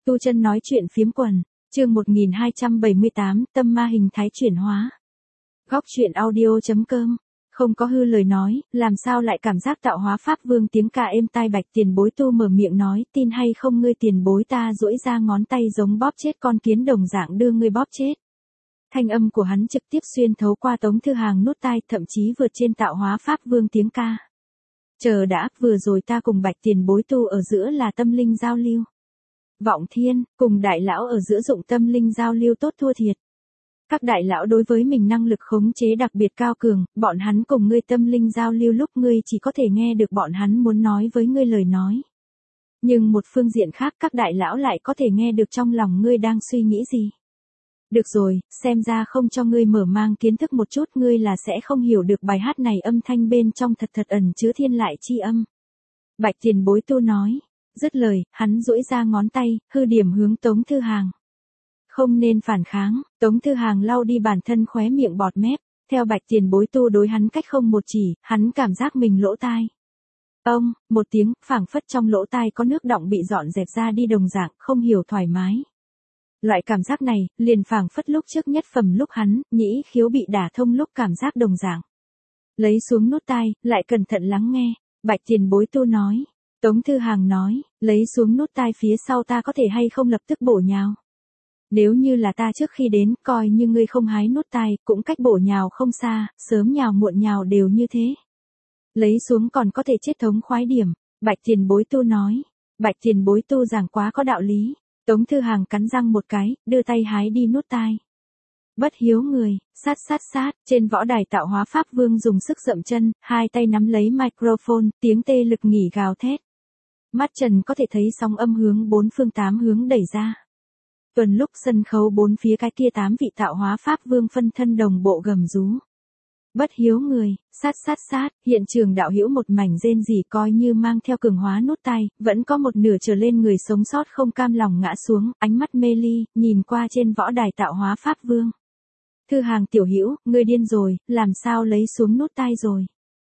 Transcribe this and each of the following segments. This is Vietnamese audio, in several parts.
Tu Chân nói chuyện phiếm quần, chương 1278, tâm ma hình thái chuyển hóa. Góc truyện audio.com. Không có hư lời nói, làm sao lại cảm giác tạo hóa pháp vương tiếng ca êm tai. Bạch Tiền Bối Tu mở miệng nói, tin hay không ngươi tiền bối ta duỗi ra ngón tay giống bóp chết con kiến đồng dạng đưa ngươi bóp chết. Thanh âm của hắn trực tiếp xuyên thấu qua Tống Thư Hàng nút tai, thậm chí vượt trên tạo hóa pháp vương tiếng ca. Chờ đã, vừa rồi ta cùng Bạch Tiền Bối Tu ở giữa là tâm linh giao lưu. Vọng Thiên, cùng đại lão ở giữa dụng tâm linh giao lưu tốt thua thiệt. Các đại lão đối với mình năng lực khống chế đặc biệt cao cường, bọn hắn cùng ngươi tâm linh giao lưu lúc ngươi chỉ có thể nghe được bọn hắn muốn nói với ngươi lời nói. Nhưng một phương diện khác các đại lão lại có thể nghe được trong lòng ngươi đang suy nghĩ gì. Được rồi, xem ra không cho ngươi mở mang kiến thức một chút ngươi là sẽ không hiểu được bài hát này âm thanh bên trong thật ẩn chứa thiên lại chi âm. Bạch Tiền Bối Tu nói. Dứt lời, hắn duỗi ra ngón tay, hư điểm hướng Tống Thư Hàng. Không nên phản kháng, Tống Thư Hàng lau đi bản thân khóe miệng bọt mép, theo Bạch Tiền Bối Tu đối hắn cách không một chỉ, hắn cảm giác mình lỗ tai. Ông, một tiếng, phảng phất trong lỗ tai có nước đọng bị dọn dẹp ra đi đồng dạng, không hiểu thoải mái. Loại cảm giác này, liền phảng phất lúc trước nhất phẩm lúc hắn, nhĩ khiếu bị đả thông lúc cảm giác đồng dạng. Lấy xuống nút tai, lại cẩn thận lắng nghe, Bạch Tiền Bối Tu nói. Tống Thư Hàng nói, lấy xuống nút tai phía sau ta có thể hay không lập tức bổ nhào. Nếu như là ta trước khi đến, coi như ngươi không hái nút tai, cũng cách bổ nhào không xa, sớm nhào muộn nhào đều như thế. Lấy xuống còn có thể chết thống khoái điểm, Bạch Tiền Bối Tu nói. Bạch Tiền Bối Tu giảng quá có đạo lý. Tống Thư Hàng cắn răng một cái, đưa tay hái đi nút tai. Bất hiếu người, sát, trên võ đài tạo hóa pháp vương dùng sức dậm chân, hai tay nắm lấy microphone, tiếng tê lực nghỉ gào thét. Mắt Trần có thể thấy sóng âm hướng bốn phương tám hướng đẩy ra. Tuần lúc sân khấu bốn phía cái kia 8 vị tạo hóa pháp vương phân thân đồng bộ gầm rú. Bất hiếu người, sát, hiện trường đạo hữu một mảnh rên rỉ coi như mang theo cường hóa nút tai, vẫn có một nửa trở lên người sống sót không cam lòng ngã xuống, ánh mắt mê ly, nhìn qua trên võ đài tạo hóa pháp vương. Thư Hàng tiểu hữu, ngươi điên rồi, làm sao lấy xuống nút tai rồi.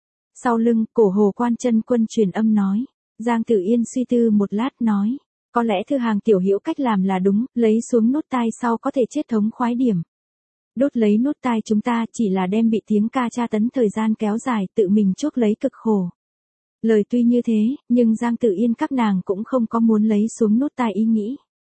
Sau lưng, Cổ Hồ Quan Chân Quân truyền âm nói. Giang Tử Yên suy tư một lát nói, có lẽ Thư Hàng tiểu hữu cách làm là đúng, lấy xuống nút tai sau có thể chết thống khoái điểm. Đốt lấy nút tai chúng ta chỉ là đem bị tiếng ca tra tấn thời gian kéo dài tự mình chuốc lấy cực khổ. Lời tuy như thế, nhưng Giang Tử Yên các nàng cũng không có muốn lấy xuống nút tai ý nghĩ.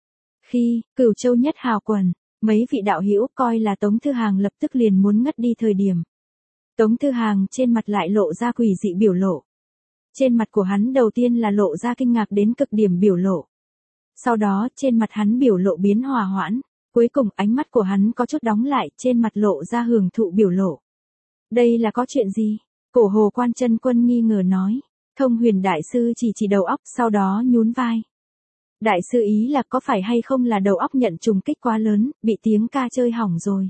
Khi, Cửu Châu nhất hào quần, mấy vị đạo hữu coi là Tống Thư Hàng lập tức liền muốn ngất đi thời điểm. Tống Thư Hàng trên mặt lại lộ ra quỷ dị biểu lộ. Trên mặt của hắn đầu tiên là lộ ra kinh ngạc đến cực điểm biểu lộ. Sau đó, trên mặt hắn biểu lộ biến hòa hoãn, cuối cùng ánh mắt của hắn có chút đóng lại, trên mặt lộ ra hưởng thụ biểu lộ. Đây là có chuyện gì? Cổ Hồ Quan Chân Quân nghi ngờ nói. Thông Huyền đại sư chỉ đầu óc, sau đó nhún vai. Đại sư ý là có phải hay không là đầu óc nhận trùng kích quá lớn, bị tiếng ca chơi hỏng rồi.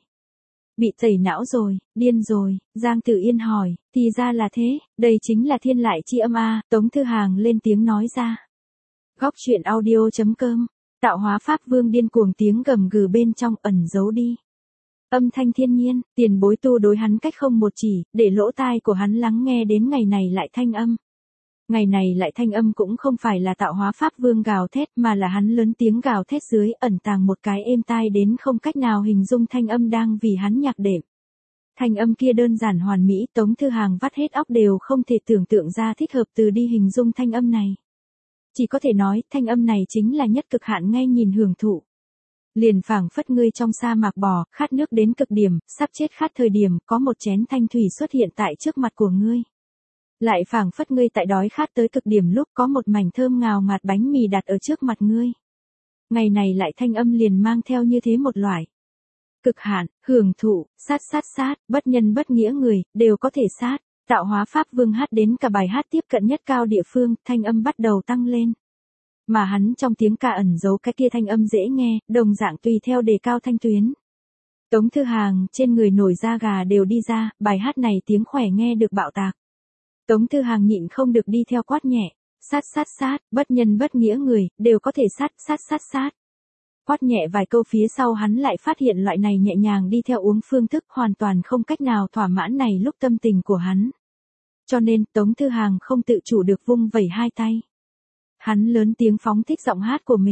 Bị tẩy não rồi, điên rồi, Giang Tử Yên hỏi, thì ra là thế, đây chính là thiên lại chi âm a, Tống Thư Hàng lên tiếng nói ra. Góc truyện audio.com, tạo hóa pháp vương điên cuồng tiếng gầm gừ bên trong ẩn giấu đi. Âm thanh thiên nhiên, Tiền Bối Tu đối hắn cách không một chỉ, để lỗ tai của hắn lắng nghe đến ngày này lại thanh âm. Ngày này lại thanh âm cũng không phải là tạo hóa pháp vương gào thét mà là hắn lớn tiếng gào thét dưới ẩn tàng một cái êm tai đến không cách nào hình dung thanh âm đang vì hắn nhạc đệm. Thanh âm kia đơn giản hoàn mỹ, Tống Thư Hàng vắt hết óc đều không thể tưởng tượng ra thích hợp từ đi hình dung thanh âm này. Chỉ có thể nói thanh âm này chính là nhất cực hạn ngay nhìn hưởng thụ. Liền phảng phất ngươi trong sa mạc bò, khát nước đến cực điểm, sắp chết khát thời điểm, có một chén thanh thủy xuất hiện tại trước mặt của ngươi. Lại phảng phất ngươi tại đói khát tới cực điểm lúc có một mảnh thơm ngào ngạt bánh mì đặt ở trước mặt ngươi. Ngày này lại thanh âm liền mang theo như thế một loại. Cực hạn, hưởng thụ, sát, bất nhân bất nghĩa người, đều có thể sát. Tạo hóa pháp vương hát đến cả bài hát tiếp cận nhất cao địa phương, thanh âm bắt đầu tăng lên. Mà hắn trong tiếng ca ẩn giấu cái kia thanh âm dễ nghe, đồng dạng tùy theo đề cao thanh tuyến. Tống Thư Hàng, trên người nổi da gà đều đi ra, bài hát này tiếng khỏe nghe được bạo tạc. Tống Thư Hàng nhịn không được đi theo quát nhẹ, sát, bất nhân bất nghĩa người, đều có thể sát. Quát nhẹ vài câu phía sau hắn lại phát hiện loại này nhẹ nhàng đi theo uống phương thức hoàn toàn không cách nào thỏa mãn này lúc tâm tình của hắn. Cho nên Tống Thư Hàng không tự chủ được vung vẩy hai tay. Hắn lớn tiếng phóng thích giọng hát của mình,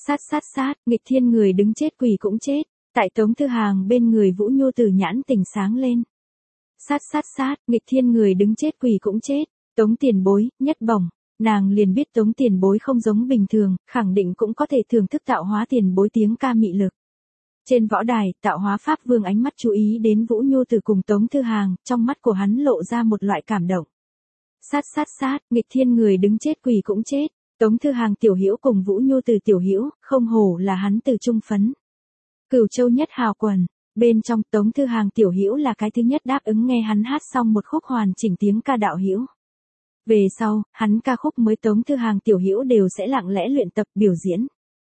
Sát sát sát, nghịch thiên người đứng chết quỷ cũng chết. Tại Tống Thư Hàng bên người Vũ Nhu Tử nhãn tỉnh sáng lên. Sát sát sát, nghịch thiên người đứng chết quỷ cũng chết. Tống Tiền Bối, nhất bổng. Nàng liền biết Tống Tiền Bối không giống bình thường, khẳng định cũng có thể thưởng thức Tạo Hóa Tiền Bối tiếng ca mị lực. Trên võ đài, Tạo Hóa Pháp Vương ánh mắt chú ý đến Vũ Nhu Tử cùng Tống Thư Hàng, trong mắt của hắn lộ ra một loại cảm động. Sát sát sát, nghịch thiên người đứng chết quỷ cũng chết. Tống Thư Hàng tiểu hữu cùng Vũ Nhu Tử tiểu hữu, không hổ là hắn từ trung phấn. Cửu Châu nhất hào quần, bên trong Tống Thư Hàng tiểu hữu là cái thứ nhất đáp ứng nghe hắn hát xong một khúc hoàn chỉnh tiếng ca đạo hữu. Về sau, hắn ca khúc mới Tống Thư Hàng tiểu hữu đều sẽ lặng lẽ luyện tập biểu diễn.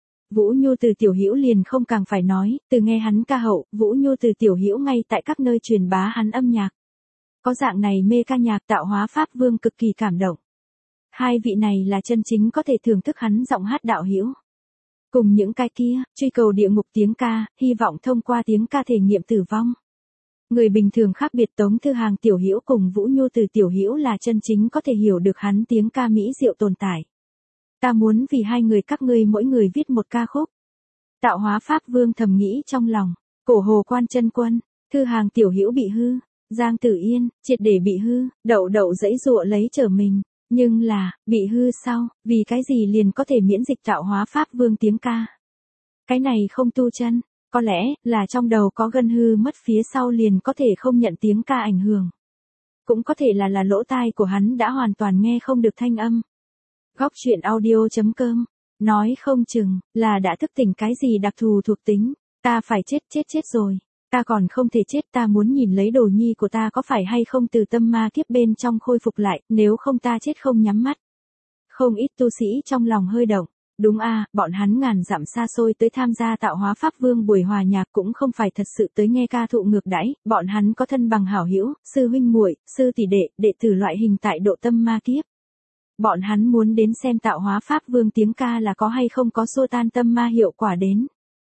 Vũ Nhu Từ tiểu hữu liền không càng phải nói, từ nghe hắn ca hậu, Vũ Nhu Từ tiểu hữu ngay tại các nơi truyền bá hắn âm nhạc. Có dạng này mê ca nhạc Tạo Hóa Pháp Vương cực kỳ cảm động. Hai vị này là chân chính có thể thưởng thức hắn giọng hát đạo hữu. Cùng những cái kia, truy cầu địa ngục tiếng ca, hy vọng thông qua tiếng ca thể nghiệm tử vong. Người bình thường khác biệt Tống Thư Hàng tiểu hữu cùng Vũ Nhu Từ tiểu hữu là chân chính có thể hiểu được hắn tiếng ca mỹ diệu tồn tại. Ta muốn vì hai người các ngươi mỗi người viết một ca khúc. Tạo Hóa Pháp Vương thầm nghĩ trong lòng, Cổ Hồ Quan Chân Quân, Thư Hàng tiểu hữu bị hư, Giang Tử Yên, triệt để bị hư, Đậu Đậu giãy giụa lấy trở mình, nhưng là, bị hư sau, vì cái gì liền có thể miễn dịch Tạo Hóa Pháp Vương tiếng ca. Cái này không tu chân, có lẽ là trong đầu có gân hư mất phía sau liền có thể không nhận tiếng ca ảnh hưởng. Cũng có thể là lỗ tai của hắn đã hoàn toàn nghe không được thanh âm. Góc truyện audio.com, nói không chừng, là đã thức tỉnh cái gì đặc thù thuộc tính, ta phải chết rồi, ta còn không thể chết, ta muốn nhìn lấy đồ nhi của ta có phải hay không từ tâm ma kiếp bên trong khôi phục lại, nếu không ta chết không nhắm mắt. Không ít tu sĩ trong lòng hơi động, đúng a, bọn hắn ngàn dặm xa xôi tới tham gia Tạo Hóa Pháp Vương buổi hòa nhạc cũng không phải thật sự tới nghe ca thụ ngược đãi, bọn hắn có thân bằng hảo hữu, sư huynh muội, sư tỷ đệ, đệ tử loại hình tại độ tâm ma kiếp. Bọn hắn muốn đến xem Tạo Hóa Pháp Vương tiếng ca là có hay không có xua tan tâm ma hiệu quả đến.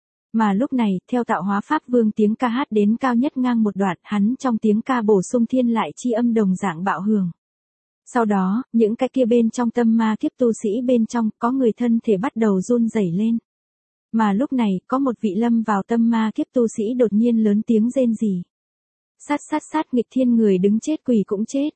Mà lúc này, theo Tạo Hóa Pháp Vương tiếng ca hát đến cao nhất ngang một đoạn, hắn trong tiếng ca bổ sung thiên lại chi âm đồng dạng bạo hưởng. Sau đó, những cái kia bên trong tâm ma kiếp tu sĩ bên trong, có người thân thể bắt đầu run rẩy lên. Mà lúc này, có một vị lâm vào tâm ma kiếp tu sĩ đột nhiên lớn tiếng rên rỉ. Sát sát sát, nghịch thiên người đứng chết quỷ cũng chết.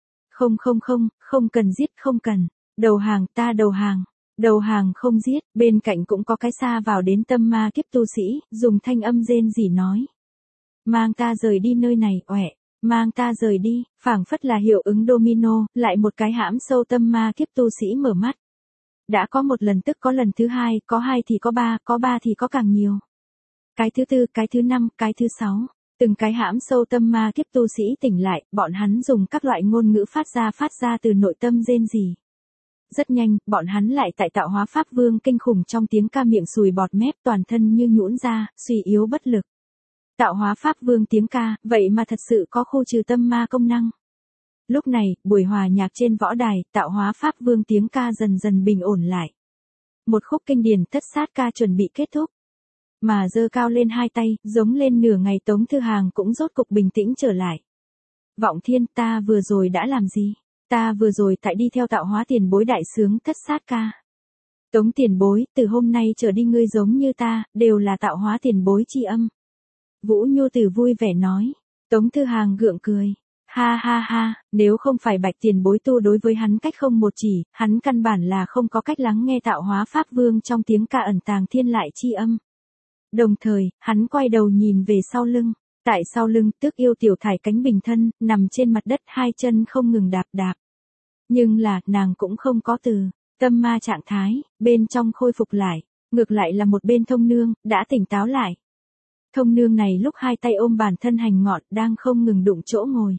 Không cần giết, không cần. Đầu hàng, ta đầu hàng. Đầu hàng không giết, bên cạnh cũng có cái xa vào đến tâm ma kiếp tu sĩ, dùng thanh âm rên rỉ nói. Mang ta rời đi nơi này, oẻ. Mang ta rời đi, phảng phất là hiệu ứng domino, lại một cái hãm sâu tâm ma kiếp tu sĩ mở mắt. Đã có một lần tức có lần thứ hai, có hai thì có ba thì có càng nhiều. Cái thứ tư, cái thứ năm, cái thứ sáu. Từng cái hãm sâu tâm ma kiếp tu sĩ tỉnh lại, bọn hắn dùng các loại ngôn ngữ phát ra từ nội tâm rên rỉ. Rất nhanh, bọn hắn lại tại Tạo Hóa Pháp Vương kinh khủng trong tiếng ca miệng sùi bọt mép toàn thân như nhũn ra, suy yếu bất lực. Tạo Hóa Pháp Vương tiếng ca, vậy mà thật sự có khu trừ tâm ma công năng. Lúc này, buổi hòa nhạc trên võ đài, Tạo Hóa Pháp Vương tiếng ca dần dần bình ổn lại. Một khúc kinh điển thất sát ca chuẩn bị kết thúc. Mà giơ cao lên hai tay, giống lên nửa ngày Tống Thư Hàng cũng rốt cục bình tĩnh trở lại. Vọng Thiên, ta vừa rồi đã làm gì? Ta vừa rồi tại đi theo Tạo Hóa Tiền Bối đại sướng thất sát ca. Tống Tiền Bối, từ hôm nay trở đi ngươi giống như ta, đều là Tạo Hóa Tiền Bối chi âm. Vũ Nhu Tử vui vẻ nói. Tống Thư Hàng gượng cười. Ha ha ha, nếu không phải Bạch Tiền Bối tu đối với hắn cách không một chỉ, hắn căn bản là không có cách lắng nghe Tạo Hóa Pháp Vương trong tiếng ca ẩn tàng thiên lại chi âm. Đồng thời, hắn quay đầu nhìn về sau lưng. Tại sau lưng, Tước Yêu tiểu thải cánh bình thân, nằm trên mặt đất hai chân không ngừng đạp đạp. Nhưng là, nàng cũng không có từ tâm ma trạng thái, bên trong khôi phục lại. Ngược lại là một bên Thông Nương, đã tỉnh táo lại. Thông Nương này lúc hai tay ôm bản thân hành ngọn, đang không ngừng đụng chỗ ngồi.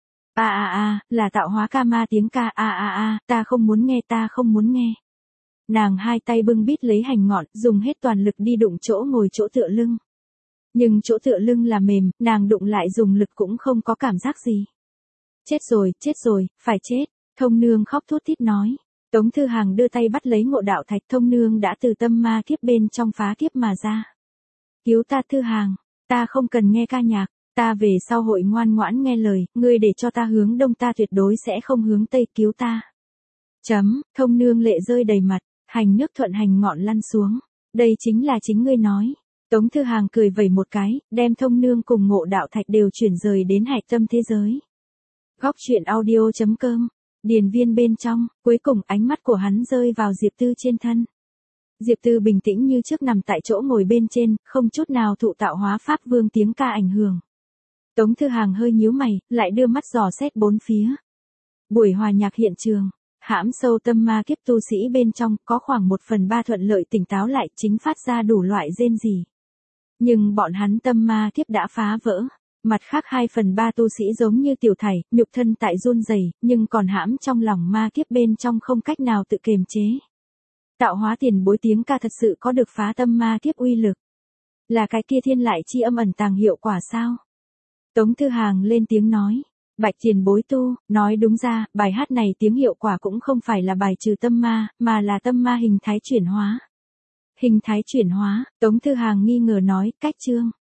Là Tạo Hóa ca ma tiếng ca, ta không muốn nghe. Nàng hai tay bưng bít lấy hành ngọn, dùng hết toàn lực đi đụng chỗ ngồi chỗ tựa lưng. Nhưng chỗ tựa lưng là mềm, nàng đụng lại dùng lực cũng không có cảm giác gì. Chết rồi, phải chết, Thông Nương khóc thút thít nói. Tống Thư Hàng đưa tay bắt lấy Ngộ Đạo Thạch, Thông Nương đã từ tâm ma kiếp bên trong phá kiếp mà ra. Cứu ta Thư Hàng, ta không cần nghe ca nhạc, ta về sau hội ngoan ngoãn nghe lời, ngươi để cho ta hướng đông ta tuyệt đối sẽ không hướng tây, cứu ta. Thông Nương lệ rơi đầy mặt, hành nước thuận hành ngọn lăn xuống. Đây chính là chính ngươi nói. Tống Thư Hàng cười vẩy một cái, đem Thông Nương cùng Ngộ Đạo Thạch đều chuyển rời đến hạch tâm thế giới. Góc truyện audio.com, điền viên bên trong, cuối cùng ánh mắt của hắn rơi vào Diệp Tư trên thân. Diệp Tư bình tĩnh như trước nằm tại chỗ ngồi bên trên, không chút nào thụ tạo hóa pháp vương tiếng ca ảnh hưởng. Tống Thư Hàng hơi nhíu mày, lại đưa mắt dò xét bốn phía. Buổi hòa nhạc hiện trường, hãm sâu tâm ma kiếp tu sĩ bên trong, có khoảng 1/3 thuận lợi tỉnh táo lại, chính phát ra đủ loại rên rỉ. Nhưng bọn hắn tâm ma kiếp đã phá vỡ. Mặt khác 2/3 tu sĩ giống như tiểu thảy, nhục thân tại run rẩy, nhưng còn hãm trong lòng ma kiếp bên trong không cách nào tự kiềm chế. Tạo hóa tiền bối tiếng ca thật sự có được phá tâm ma kiếp uy lực. Là cái kia thiên lại chi âm ẩn tàng hiệu quả sao? Tống Thư Hàng lên tiếng nói. Bạch tiền bối tu, nói đúng ra, bài hát này tiếng hiệu quả cũng không phải là bài trừ tâm ma, mà là tâm ma hình thái chuyển hóa. Hình thái chuyển hóa, Tống Thư Hàng nghi ngờ nói, cách chương.